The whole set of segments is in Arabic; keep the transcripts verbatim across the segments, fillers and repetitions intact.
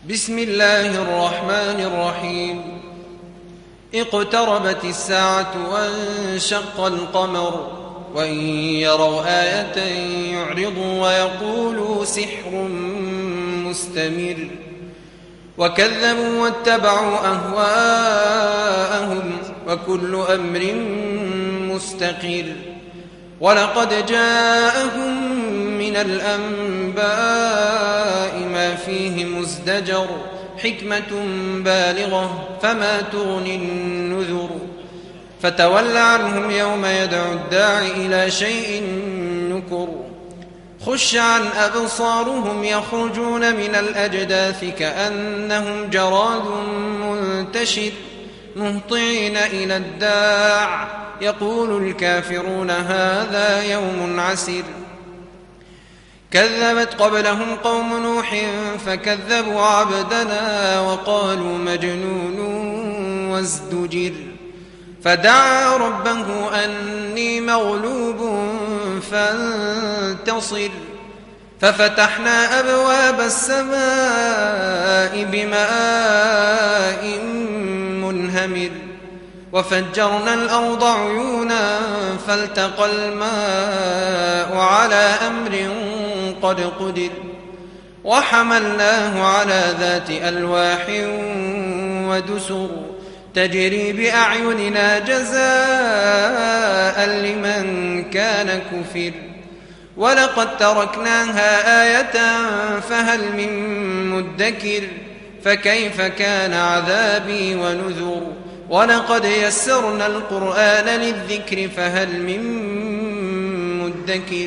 بسم الله الرحمن الرحيم. اقتربت الساعة وانشق القمر وإن يروا آية يعرضوا ويقولوا سحر مستمر وكذبوا واتبعوا أهواءهم وكل أمر مستقر. ولقد جاءهم من الأنباء ما فيه مزدجر حكمة بالغة فما تغني النذر. فتول عنهم يوم يدعو الداعي إلى شيء نكر. خش عن أبصارهم يخرجون من الأجداث كأنهم جراد منتشر مهطعين إلى الداع يقول الكافرون هذا يوم عسر. كذبت قبلهم قوم نوح فكذبوا عبدنا وقالوا مجنون وازدجر. فدعا ربه أني مغلوب فانتصر. ففتحنا أبواب السماء بماء منهمر وفجرنا الأرض عيونا فالتقى الماء على أمر قد قدر. وحملناه على ذات ألواح ودسر تجري بأعيننا جزاء لمن كان كفر. ولقد تركناها آية فهل من مدكر. فكيف كان عذابي ونذر. ولقد يسرنا القرآن للذكر فهل من مدكر.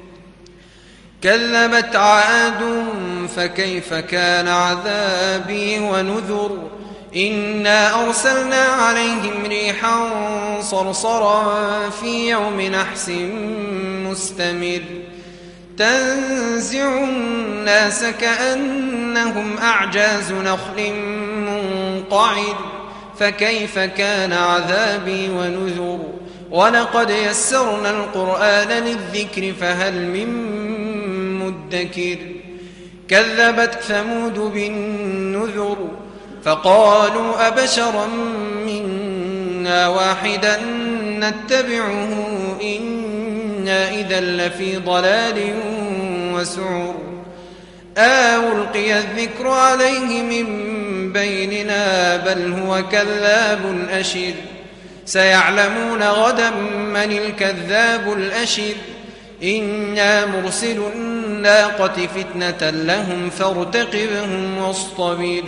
كذبت عاد فكيف كان عذابي ونذر. إنا أرسلنا عليهم ريحا صرصرا في يوم نحس مستمر تنزع الناس كأنهم أعجاز نخل منقعر. فكيف كان عذابي ونذر. ولقد يسرنا القرآن للذكر فهل من مدكر. كذبت ثمود بالنذر فقالوا أبشرا منا واحدا نتبعه إنا إذا لفي ضلال وسعر. أو ألقي الذكر عليه من بيننا بل هو كذاب أشر. سيعلمون غدا من الكذاب الأشر. إنا مرسل الناقة فتنة لهم فارتقبهم واصطبر.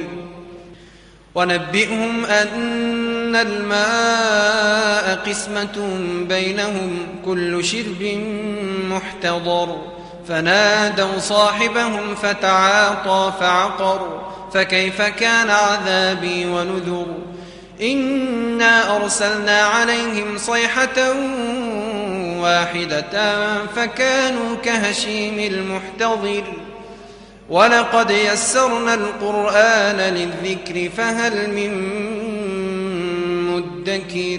ونبئهم أن الماء قسمة بينهم كل شرب محتضر. فنادوا صاحبهم فتعاطى فعقر. فكيف كان عذابي ونذر. إنا أرسلنا عليهم صيحة واحدة فكانوا كهشيم المحتضر. ولقد يسرنا القرآن للذكر فهل من مدكر.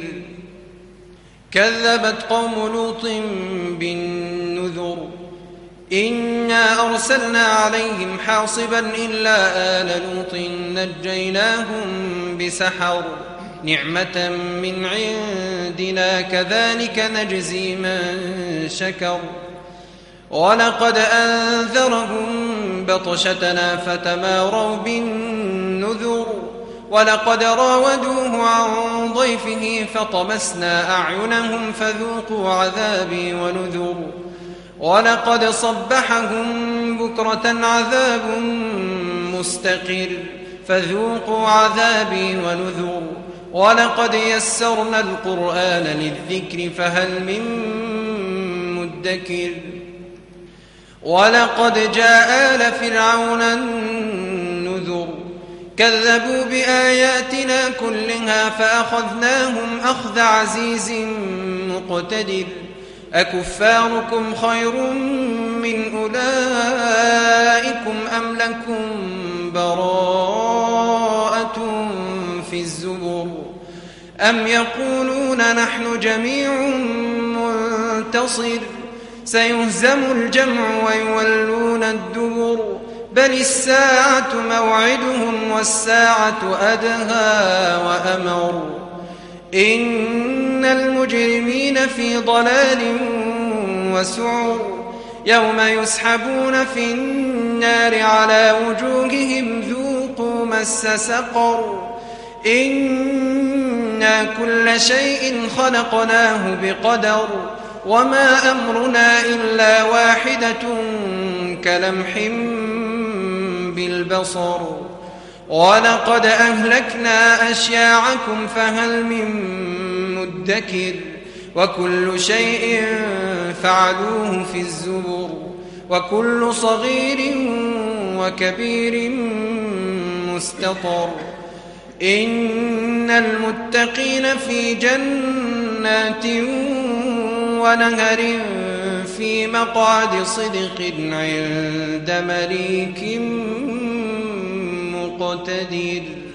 كذبت قوم لوط بالنذر. إنا أرسلنا عليهم حاصبا إلا آل لوط نجيناهم بسحر نعمة من عندنا كذلك نجزي من شكر. ولقد أنذرهم بطشتنا فتماروا بالنذر. ولقد راودوه عن ضيفه فطمسنا أعينهم فذوقوا عذابي ونذر. ولقد صبحهم بكرة عذاب مستقر فذوقوا عذابي ونذر. ولقد يسرنا القرآن للذكر فهل من مدكر. ولقد جاء آل فرعون النذر. كذبوا بآياتنا كلها فأخذناهم أخذ عزيز مقتدر. أكفاركم خير من أولئكم أم لكم براءة في الزبر. أم يقولون نحن جميع منتصر. سيهزم الجمع ويولون الدبر بل الساعة موعدهم والساعة أدهى وأمر إن المجرمين في ضلال وسعر يوم يسحبون في النار على وجوههم ذوقوا مس سقر إنا كل شيء خلقناه بقدر وما أمرنا إلا واحدة كلمح بالبصر ولقد أهلكنا أشياعكم فهل من مدكر وكل شيء فعلوه في الزبر وكل صغير وكبير مستطر إن المتقين في جنات ونهر في مقعد صدق عند مليك مقتدر.